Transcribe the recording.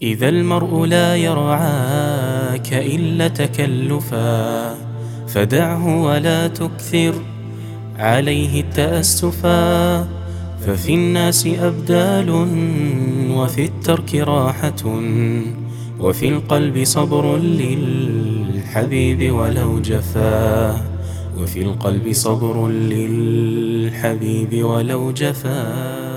إذا المرء لا يرعاك إلا تكلفا فدعه ولا تكثر عليه التأسفا. ففي الناس أبدال وفي الترك راحة، وفي القلب صبر للحبيب ولو جفا. وفي القلب صبر للحبيب ولو جفا.